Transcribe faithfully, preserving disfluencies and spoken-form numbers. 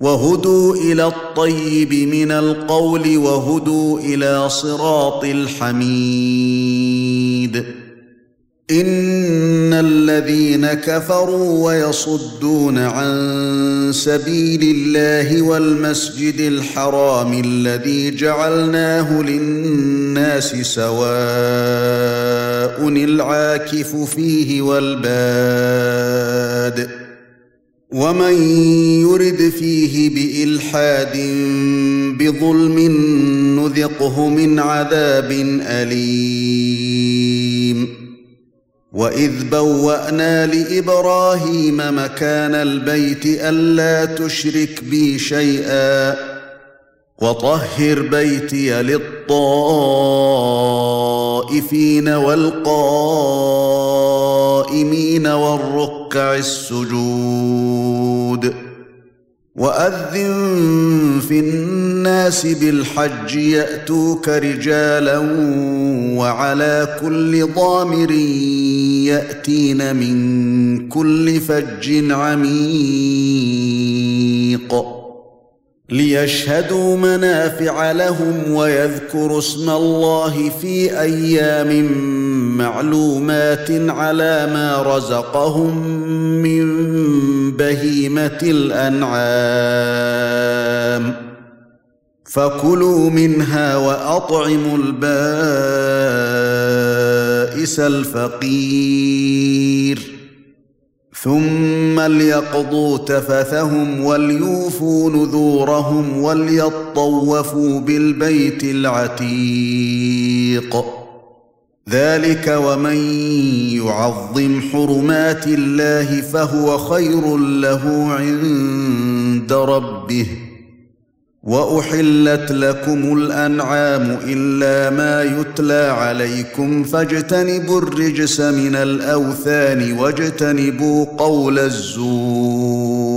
وهدوا إلى الطيب من القول وهدوا إلى صراط الحميد إن الذين كفروا ويصدون عن سبيل الله والمسجد الحرام الذي جعلناه للناس سواء العاكف فيه والباد ومن يرد فيه بإلحاد بظلم نذقه من عذاب أليم وإذ بوأنا لإبراهيم مكان البيت ألا تشرك بي شيئا وطهر بيتي للطائفين والقائمين والركع السجود وأذن في الناس بالحج يأتوك رجالا وعلى كل ضامر يأتين من كل فج عميق ليشهدوا منافع لهم ويذكروا اسم الله في أيام معلومات على ما رزقهم من بهيمة الأنعام فكلوا منها وأطعموا البائس الفقير ثم ليقضوا تفثهم وليوفوا نذورهم وليطوفوا بالبيت العتيق ذلك ومن يعظم حرمات الله فهو خير له عند ربه وأحلت لكم الأنعام إلا ما يتلى عليكم فاجتنبوا الرجس من الأوثان واجتنبوا قول الزور